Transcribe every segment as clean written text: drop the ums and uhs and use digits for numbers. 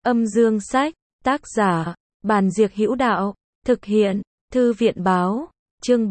Âm dương sách, tác giả, Bàn Diệc Hữu Đạo, thực hiện, Thư viện báo, chương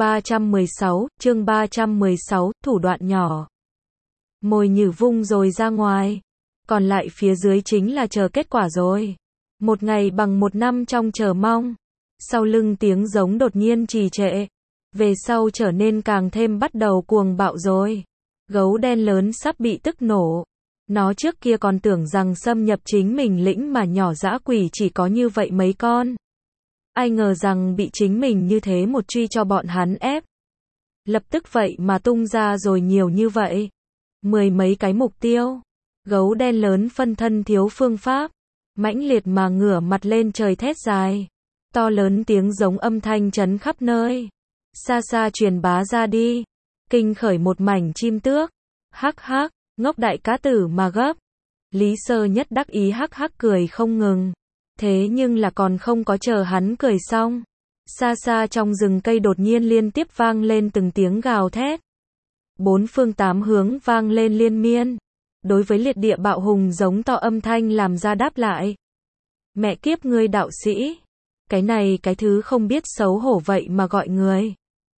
316, thủ đoạn nhỏ. Mồi nhử vung rồi ra ngoài, còn lại phía dưới chính là chờ kết quả rồi. Một ngày bằng một năm trong chờ mong. Sau lưng tiếng giống đột nhiên trì trệ, về sau trở nên càng thêm bắt đầu cuồng bạo rồi. Gấu đen lớn sắp bị tức nổ. Nó trước kia còn tưởng rằng xâm nhập chính mình lĩnh mà nhỏ dã quỷ chỉ có như vậy mấy con. Ai ngờ rằng bị chính mình như thế một truy cho bọn hắn ép. Lập tức vậy mà tung ra rồi nhiều như vậy. 10 mấy cái mục tiêu. Gấu đen lớn phân thân thiếu phương pháp. Mãnh liệt mà ngửa mặt lên trời thét dài. To lớn tiếng giống âm thanh chấn khắp nơi. Xa xa truyền bá ra đi. Kinh khởi một mảnh chim tước. Hắc hắc, ngốc đại cá tử mà gấp. Lý Sơ Nhất đắc ý hắc hắc cười không ngừng. Thế nhưng là còn không có chờ hắn cười xong. Xa xa trong rừng cây đột nhiên liên tiếp vang lên từng tiếng gào thét. Bốn phương tám hướng vang lên liên miên. Đối với liệt địa bạo hùng giống to âm thanh làm ra đáp lại. Mẹ kiếp ngươi đạo sĩ. Cái này cái thứ không biết xấu hổ vậy mà gọi người.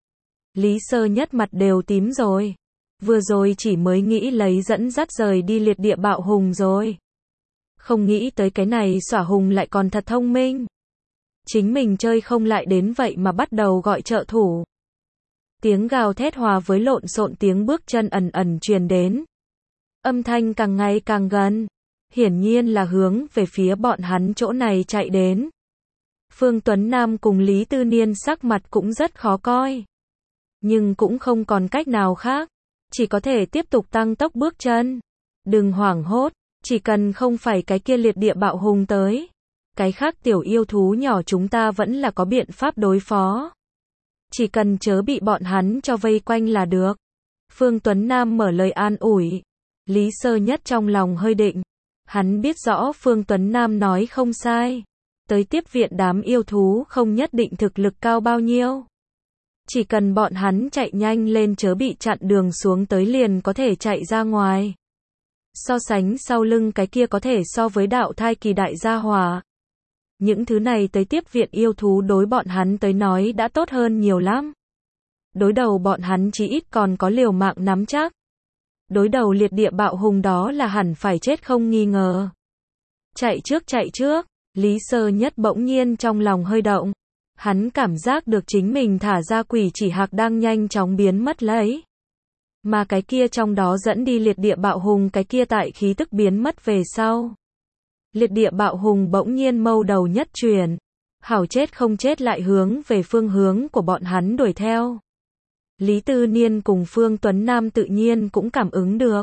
Lý Sơ Nhất mặt đều tím rồi. Vừa rồi chỉ mới nghĩ lấy dẫn dắt rời đi liệt địa bạo hùng rồi. Không nghĩ tới cái này xỏa hùng lại còn thật thông minh. Chính mình chơi không lại đến vậy mà bắt đầu gọi trợ thủ. Tiếng gào thét hòa với lộn xộn tiếng bước chân ẩn ẩn truyền đến. Âm thanh càng ngày càng gần. Hiển nhiên là hướng về phía bọn hắn chỗ này chạy đến. Phương Tuấn Nam cùng Lý Tư Niên sắc mặt cũng rất khó coi. Nhưng cũng không còn cách nào khác. Chỉ có thể tiếp tục tăng tốc bước chân. Đừng hoảng hốt. Chỉ cần không phải cái kia liệt địa bạo hùng tới. Cái khác tiểu yêu thú nhỏ chúng ta vẫn là có biện pháp đối phó. Chỉ cần chớ bị bọn hắn cho vây quanh là được. Phương Tuấn Nam mở lời an ủi. Lý Sơ Nhất trong lòng hơi định. Hắn biết rõ Phương Tuấn Nam nói không sai. Tới tiếp viện đám yêu thú không nhất định thực lực cao bao nhiêu. Chỉ cần bọn hắn chạy nhanh lên chớ bị chặn đường xuống tới liền có thể chạy ra ngoài. So sánh sau lưng cái kia có thể so với đạo thai kỳ đại gia hỏa. Những thứ này tới tiếp viện yêu thú đối bọn hắn tới nói đã tốt hơn nhiều lắm. Đối đầu bọn hắn chí ít còn có liều mạng nắm chắc. Đối đầu liệt địa bạo hùng đó là hẳn phải chết không nghi ngờ. Chạy trước, Lý Sơ Nhất bỗng nhiên trong lòng hơi động. Hắn cảm giác được chính mình thả ra quỷ chỉ hạc đang nhanh chóng biến mất lấy. Mà cái kia trong đó dẫn đi liệt địa bạo hùng cái kia tại khí tức biến mất về sau. Liệt địa bạo hùng bỗng nhiên mâu đầu nhất chuyển. Hảo chết không chết lại hướng về phương hướng của bọn hắn đuổi theo. Lý Tư Niên cùng Phương Tuấn Nam tự nhiên cũng cảm ứng được.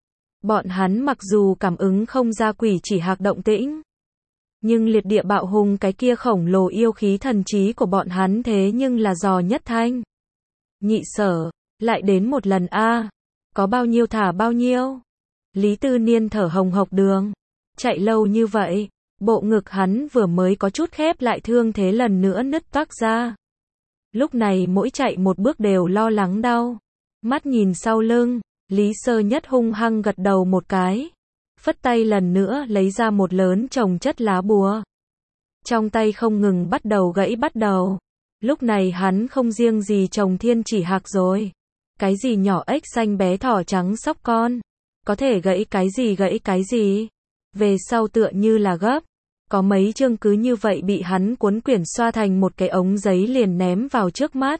Bọn hắn mặc dù cảm ứng không ra quỷ chỉ hạc động tĩnh. Nhưng liệt địa bạo hùng cái kia khổng lồ yêu khí thần trí của bọn hắn thế nhưng là dò nhất thanh. Nhị sở, lại đến một lần a. Có bao nhiêu thả bao nhiêu. Lý Tư Niên thở hồng hộc đường. Chạy lâu như vậy, bộ ngực hắn vừa mới có chút khép lại thương thế lần nữa nứt toác ra. Lúc này mỗi chạy một bước đều lo lắng đau. Mắt nhìn sau lưng, Lý Sơ Nhất hung hăng gật đầu một cái. Phất tay lần nữa lấy ra một lớn chồng chất lá bùa. Trong tay không ngừng bắt đầu. Lúc này hắn không riêng gì trồng thiên chỉ hạc rồi. Cái gì nhỏ ếch xanh bé thỏ trắng sóc con. Có thể gãy cái gì. Về sau tựa như là gấp. Có mấy chương cứ như vậy bị hắn cuốn quyển xoa thành một cái ống giấy liền ném vào trước mắt.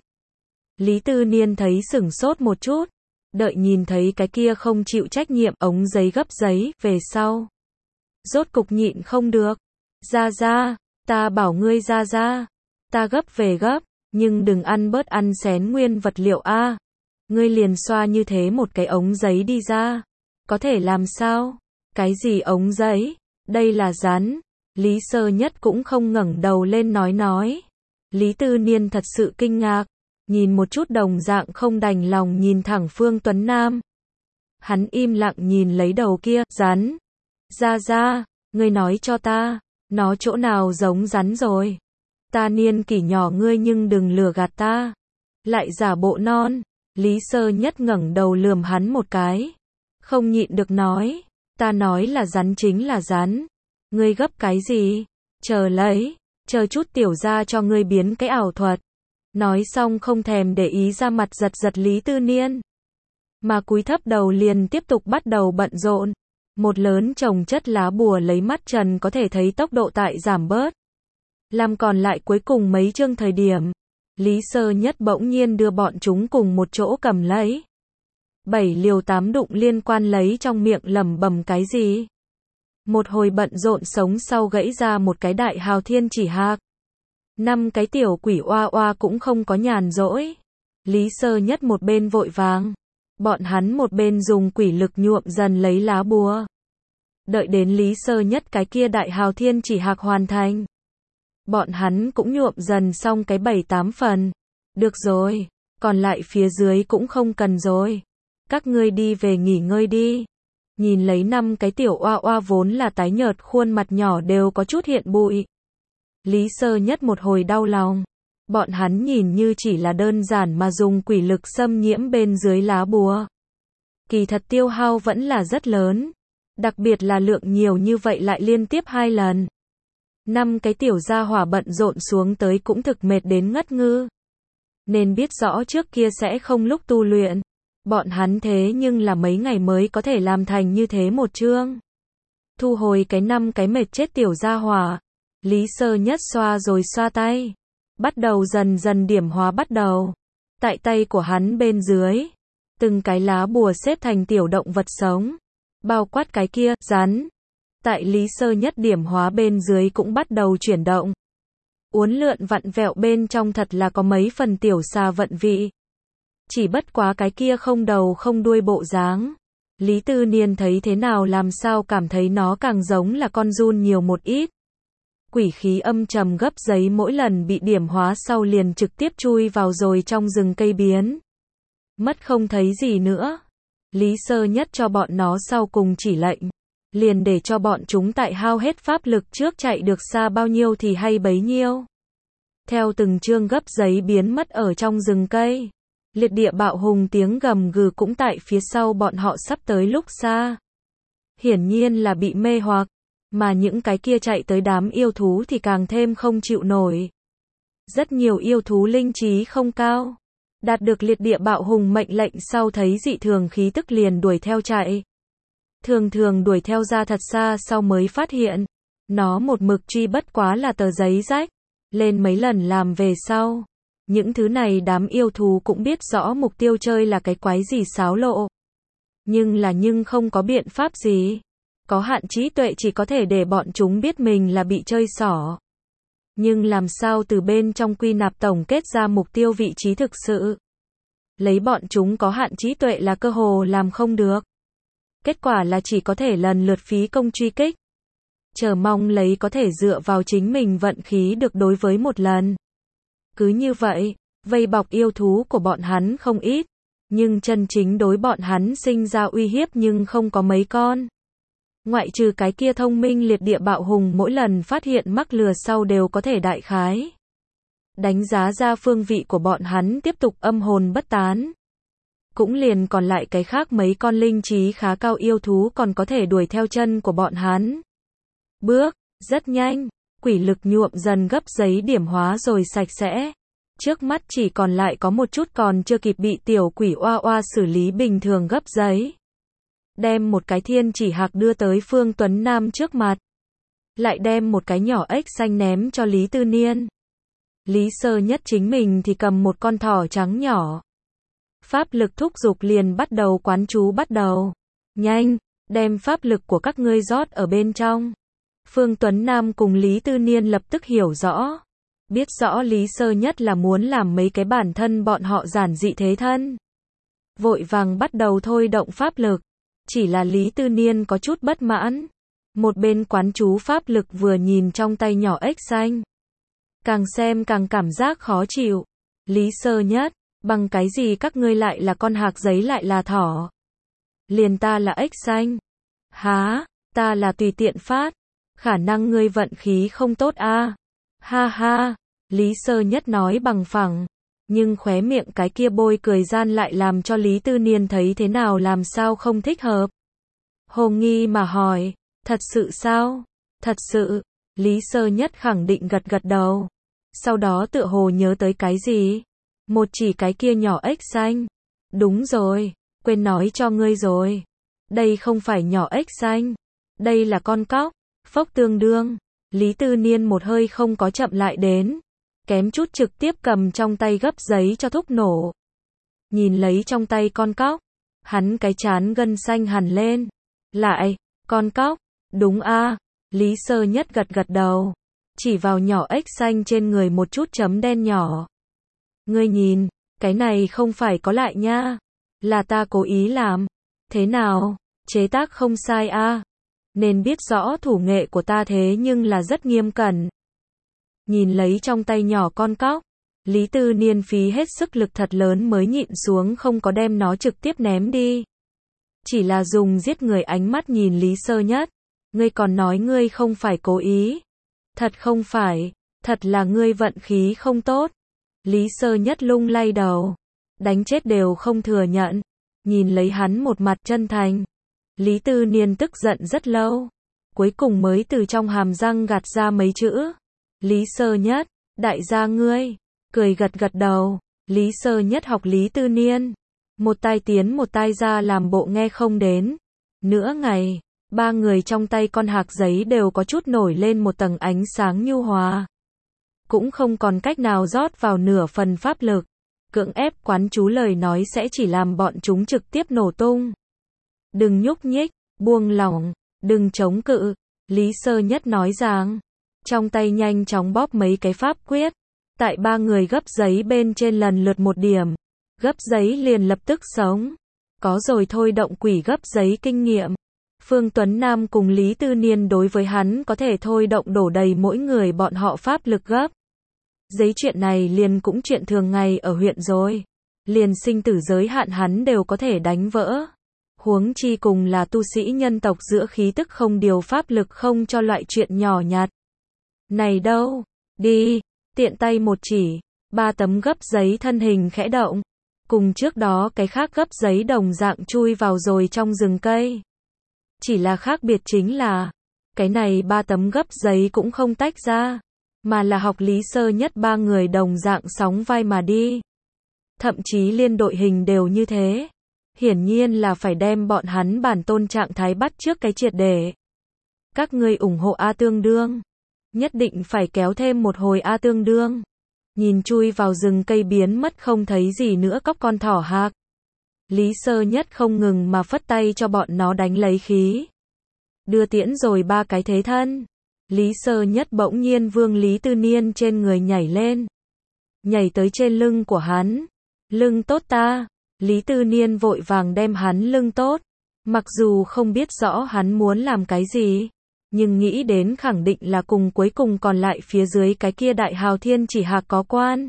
Lý Tư Niên thấy sửng sốt một chút. Đợi nhìn thấy cái kia không chịu trách nhiệm ống giấy gấp giấy về sau. Rốt cục nhịn không được. Ra, ta bảo ngươi ra. Ta gấp về gấp, nhưng đừng ăn bớt ăn xén nguyên vật liệu a. Ngươi liền xoa như thế một cái ống giấy đi ra. Có thể làm sao? Cái gì ống giấy? Đây là rắn. Lý Sơ Nhất cũng không ngẩng đầu lên nói. Lý Tư Niên thật sự kinh ngạc. Nhìn một chút đồng dạng không đành lòng nhìn thẳng Phương Tuấn Nam. Hắn im lặng nhìn lấy đầu kia, rắn. Ra, ngươi nói cho ta, nó chỗ nào giống rắn rồi. Ta niên kỷ nhỏ ngươi nhưng đừng lừa gạt ta. Lại giả bộ non. Lý Sơ Nhất ngẩng đầu lườm hắn một cái. Không nhịn được nói. Ta nói là rắn chính là rắn. Ngươi gấp cái gì? Chờ lấy, chờ chút tiểu gia cho ngươi biến cái ảo thuật. Nói xong không thèm để ý ra mặt giật giật Lý Tư Niên. Mà cúi thấp đầu liền tiếp tục bắt đầu bận rộn. Một lớn chồng chất lá bùa lấy mắt trần có thể thấy tốc độ tại giảm bớt. Làm còn lại cuối cùng mấy chương thời điểm. Lý Sơ Nhất bỗng nhiên đưa bọn chúng cùng một chỗ cầm lấy. 7 liều 8 đụng liên quan lấy trong miệng lẩm bẩm cái gì. Một hồi bận rộn sống sau gãy ra một cái đại hào thiên chỉ hạc. 5 cái tiểu quỷ oa oa cũng không có nhàn rỗi. Lý Sơ Nhất một bên vội vàng. Bọn hắn một bên dùng quỷ lực nhuộm dần lấy lá bùa. Đợi đến Lý Sơ Nhất cái kia đại hào thiên chỉ hạc hoàn thành. Bọn hắn cũng nhuộm dần xong cái 7-8 phần. Được rồi, còn lại phía dưới cũng không cần rồi. Các ngươi đi về nghỉ ngơi đi. Nhìn lấy 5 cái tiểu oa oa vốn là tái nhợt khuôn mặt nhỏ đều có chút hiện bụi. Lý Sơ Nhất một hồi đau lòng. Bọn hắn nhìn như chỉ là đơn giản mà dùng quỷ lực xâm nhiễm bên dưới lá bùa. Kỳ thật tiêu hao vẫn là rất lớn. Đặc biệt là lượng nhiều như vậy lại liên tiếp 2 lần. 5 cái tiểu gia hỏa bận rộn xuống tới cũng thực mệt đến ngất ngư. Nên biết rõ trước kia sẽ không lúc tu luyện. Bọn hắn thế nhưng là mấy ngày mới có thể làm thành như thế một chương. Thu hồi cái 5 cái mệt chết tiểu gia hỏa. Lý Sơ Nhất xoa rồi xoa tay. Bắt đầu dần dần điểm hóa bắt đầu. Tại tay của hắn bên dưới. Từng cái lá bùa xếp thành tiểu động vật sống. Bao quát cái kia, rắn. Tại Lý Sơ Nhất điểm hóa bên dưới cũng bắt đầu chuyển động. Uốn lượn vặn vẹo bên trong thật là có mấy phần tiểu xà vận vị. Chỉ bất quá cái kia không đầu không đuôi bộ dáng. Lý Tư Niên thấy thế nào làm sao cảm thấy nó càng giống là con giun nhiều một ít. Quỷ khí âm trầm gấp giấy mỗi lần bị điểm hóa sau liền trực tiếp chui vào rồi trong rừng cây biến. Mất không thấy gì nữa. Lý Sơ Nhất cho bọn nó sau cùng chỉ lệnh. Liền để cho bọn chúng tại hao hết pháp lực trước chạy được xa bao nhiêu thì hay bấy nhiêu. Theo từng chương gấp giấy biến mất ở trong rừng cây. Liệt địa bạo hùng tiếng gầm gừ cũng tại phía sau bọn họ sắp tới lúc xa. Hiển nhiên là bị mê hoặc. Mà những cái kia chạy tới đám yêu thú thì càng thêm không chịu nổi. Rất nhiều yêu thú linh trí không cao. Đạt được liệt địa bạo hùng mệnh lệnh sau thấy dị thường khí tức liền đuổi theo chạy. Thường thường đuổi theo ra thật xa sau mới phát hiện. Nó một mực truy bất quá là tờ giấy rách. Lên mấy lần làm về sau. Những thứ này đám yêu thú cũng biết rõ mục tiêu chơi là cái quái gì xáo lộ. Nhưng không có biện pháp gì. Có hạn trí tuệ chỉ có thể để bọn chúng biết mình là bị chơi xỏ. Nhưng làm sao từ bên trong quy nạp tổng kết ra mục tiêu vị trí thực sự. Lấy bọn chúng có hạn trí tuệ là cơ hồ làm không được. Kết quả là chỉ có thể lần lượt phí công truy kích. Chờ mong lấy có thể dựa vào chính mình vận khí được đối với một lần. Cứ như vậy, vây bọc yêu thú của bọn hắn không ít. Nhưng chân chính đối bọn hắn sinh ra uy hiếp nhưng không có mấy con. Ngoại trừ cái kia thông minh liệt địa bạo hùng mỗi lần phát hiện mắc lừa sau đều có thể đại khái. Đánh giá ra phương vị của bọn hắn tiếp tục âm hồn bất tán. Cũng liền còn lại cái khác mấy con linh trí khá cao yêu thú còn có thể đuổi theo chân của bọn hắn. Bước, rất nhanh, quỷ lực nhuộm dần gấp giấy điểm hóa rồi sạch sẽ. Trước mắt chỉ còn lại có một chút còn chưa kịp bị tiểu quỷ oa oa xử lý bình thường gấp giấy. Đem một cái thiên chỉ hạc đưa tới Phương Tuấn Nam trước mặt. Lại đem một cái nhỏ ếch xanh ném cho Lý Tư Niên. Lý Sơ Nhất chính mình thì cầm một con thỏ trắng nhỏ. Pháp lực thúc giục liền bắt đầu quán chú bắt đầu. Nhanh, đem pháp lực của các ngươi rót ở bên trong. Phương Tuấn Nam cùng Lý Tư Niên lập tức hiểu rõ. Biết rõ Lý Sơ Nhất là muốn làm mấy cái bản thân bọn họ giản dị thế thân. Vội vàng bắt đầu thôi động pháp lực. Chỉ là Lý Tư Niên có chút bất mãn. Một bên quán chú pháp lực vừa nhìn trong tay nhỏ ếch xanh. Càng xem càng cảm giác khó chịu. Lý Sơ Nhất, bằng cái gì các ngươi lại là con hạc giấy lại là thỏ? Liền ta là ếch xanh. Há, ta là tùy tiện phát. Khả năng ngươi vận khí không tốt a. Ha ha, Lý Sơ Nhất nói bằng phẳng. Nhưng khóe miệng cái kia bôi cười gian lại làm cho Lý Tư Niên thấy thế nào làm sao không thích hợp. Hồ nghi mà hỏi, thật sự sao? Thật sự, Lý Sơ Nhất khẳng định gật gật đầu. Sau đó tựa hồ nhớ tới cái gì? Một chỉ cái kia nhỏ ếch xanh. Đúng rồi, quên nói cho ngươi rồi. Đây không phải nhỏ ếch xanh. Đây là con cóc. Phốc tương đương. Lý Tư Niên một hơi không có chậm lại đến. Kém chút trực tiếp cầm trong tay gấp giấy cho thúc nổ. Nhìn lấy trong tay con cóc. Hắn cái trán gân xanh hẳn lên. Lại, con cóc. Đúng a. Lý Sơ Nhất gật gật đầu. Chỉ vào nhỏ ếch xanh trên người một chút chấm đen nhỏ. Ngươi nhìn, cái này không phải có lại nha. Là ta cố ý làm. Thế nào, chế tác không sai a. Nên biết rõ thủ nghệ của ta thế nhưng là rất nghiêm cẩn. Nhìn lấy trong tay nhỏ con cóc. Lý Tư Niên phí hết sức lực thật lớn mới nhịn xuống không có đem nó trực tiếp ném đi. Chỉ là dùng giết người ánh mắt nhìn Lý Sơ Nhất. Ngươi còn nói ngươi không phải cố ý. Thật không phải, thật là ngươi vận khí không tốt. Lý Sơ Nhất lung lay đầu. Đánh chết đều không thừa nhận. Nhìn lấy hắn một mặt chân thành. Lý Tư Niên tức giận rất lâu. Cuối cùng mới từ trong hàm răng gạt ra mấy chữ. Lý Sơ Nhất, đại gia ngươi. Cười gật gật đầu. Lý Sơ Nhất học Lý Tư Niên. Một tai tiến một tai ra làm bộ nghe không đến. Nửa ngày, ba người trong tay con hạc giấy đều có chút nổi lên một tầng ánh sáng nhu hòa. Cũng không còn cách nào rót vào nửa phần pháp lực. Cưỡng ép quán chú lời nói sẽ chỉ làm bọn chúng trực tiếp nổ tung. Đừng nhúc nhích, buông lỏng, đừng chống cự. Lý Sơ Nhất nói rằng. Trong tay nhanh chóng bóp mấy cái pháp quyết. Tại ba người gấp giấy bên trên lần lượt một điểm. Gấp giấy liền lập tức sống. Có rồi thôi động quỷ gấp giấy kinh nghiệm. Phương Tuấn Nam cùng Lý Tư Niên đối với hắn có thể thôi động đổ đầy mỗi người bọn họ pháp lực gấp. Giấy chuyện này liền cũng chuyện thường ngày ở huyện rồi. Liền sinh tử giới hạn hắn đều có thể đánh vỡ. Huống chi cùng là tu sĩ nhân tộc giữa khí tức không điều pháp lực không cho loại chuyện nhỏ nhặt. Này đâu, đi, tiện tay một chỉ, ba tấm gấp giấy thân hình khẽ động. Cùng trước đó cái khác gấp giấy đồng dạng chui vào rồi trong rừng cây. Chỉ là khác biệt chính là, cái này ba tấm gấp giấy cũng không tách ra, mà là học Lý Sơ Nhất ba người đồng dạng sóng vai mà đi. Thậm chí liên đội hình đều như thế. Hiển nhiên là phải đem bọn hắn bản tôn trạng thái bắt trước cái triệt để. Các ngươi ủng hộ A Tương Đương. Nhất định phải kéo thêm một hồi A Tương Đương. Nhìn chui vào rừng cây biến mất không thấy gì nữa cóc con thỏ hạc. Lý Sơ Nhất không ngừng mà phất tay cho bọn nó đánh lấy khí. Đưa tiễn rồi ba cái thế thân. Lý Sơ Nhất bỗng nhiên vương Lý Tư Niên trên người nhảy lên. Nhảy tới trên lưng của hắn. Lưng tốt ta. Lý Tư Niên vội vàng đem hắn lưng tốt. Mặc dù không biết rõ hắn muốn làm cái gì. Nhưng nghĩ đến khẳng định là cùng cuối cùng còn lại phía dưới cái kia đại hào thiên chỉ hạc có quan.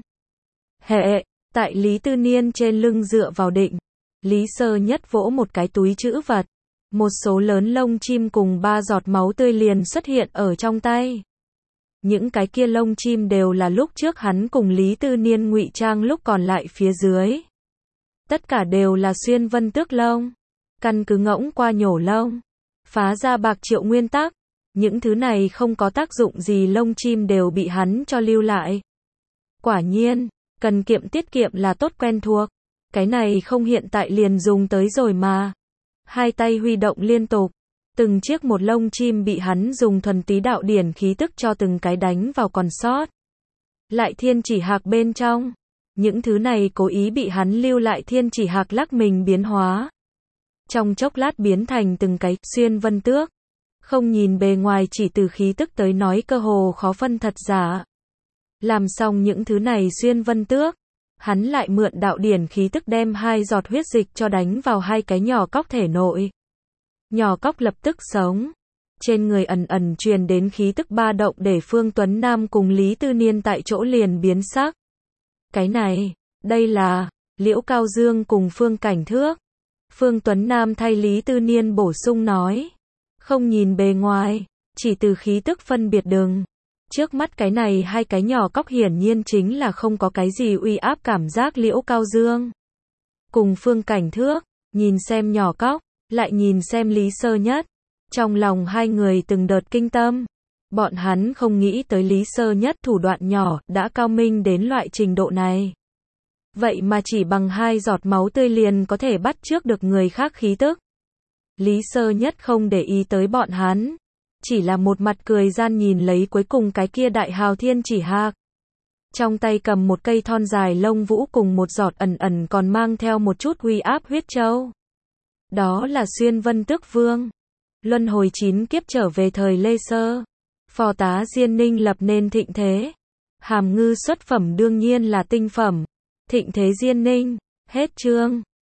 Hệ, tại Lý Tư Niên trên lưng dựa vào định. Lý Sơ Nhất vỗ một cái túi trữ vật. Một số lớn lông chim cùng ba giọt máu tươi liền xuất hiện ở trong tay. Những cái kia lông chim đều là lúc trước hắn cùng Lý Tư Niên ngụy trang lúc còn lại phía dưới. Tất cả đều là xuyên vân tước lông. Căn cứ ngỗng qua nhổ lông. Phá ra bạc triệu nguyên tắc. Những thứ này không có tác dụng gì lông chim đều bị hắn cho lưu lại. Quả nhiên, cần kiệm tiết kiệm là tốt quen thuộc. Cái này không hiện tại liền dùng tới rồi mà. Hai tay huy động liên tục. Từng chiếc một lông chim bị hắn dùng thuần túy đạo điển khí tức cho từng cái đánh vào còn sót. Lại thiên chỉ hạc bên trong. Những thứ này cố ý bị hắn lưu lại thiên chỉ hạc lắc mình biến hóa. Trong chốc lát biến thành từng cái xuyên vân tước. Không nhìn bề ngoài chỉ từ khí tức tới nói cơ hồ khó phân thật giả. Làm xong những thứ này xuyên vân tước. Hắn lại mượn đạo điển khí tức đem hai giọt huyết dịch cho đánh vào hai cái nhỏ cóc thể nội. Nhỏ cóc lập tức sống. Trên người ẩn ẩn truyền đến khí tức ba động để Phương Tuấn Nam cùng Lý Tư Niên tại chỗ liền biến sắc. Cái này, đây là Liễu Cao Dương cùng Phương Cảnh Thước. Phương Tuấn Nam thay Lý Tư Niên bổ sung nói. Không nhìn bề ngoài, chỉ từ khí tức phân biệt đừng. Trước mắt cái này hai cái nhỏ cóc hiển nhiên chính là không có cái gì uy áp cảm giác Liễu Cao Dương. Cùng Phương Cảnh Thước, nhìn xem nhỏ cóc, lại nhìn xem Lý Sơ Nhất. Trong lòng hai người từng đợt kinh tâm. Bọn hắn không nghĩ tới Lý Sơ Nhất thủ đoạn nhỏ đã cao minh đến loại trình độ này. Vậy mà chỉ bằng 2 giọt máu tươi liền có thể bắt chước được người khác khí tức. Lý Sơ Nhất không để ý tới bọn hắn, chỉ là một mặt cười gian nhìn lấy cuối cùng cái kia đại hào thiên chỉ hạc. Trong tay cầm một cây thon dài lông vũ cùng một giọt ẩn ẩn còn mang theo một chút uy áp huyết châu. Đó là Xuyên Vân Tước Vương. Luân hồi 9 kiếp trở về thời Lê Sơ. Phò tá Diên Ninh lập nên thịnh thế. Hàm ngư xuất phẩm đương nhiên là tinh phẩm. Thịnh thế Diên Ninh. Hết chương.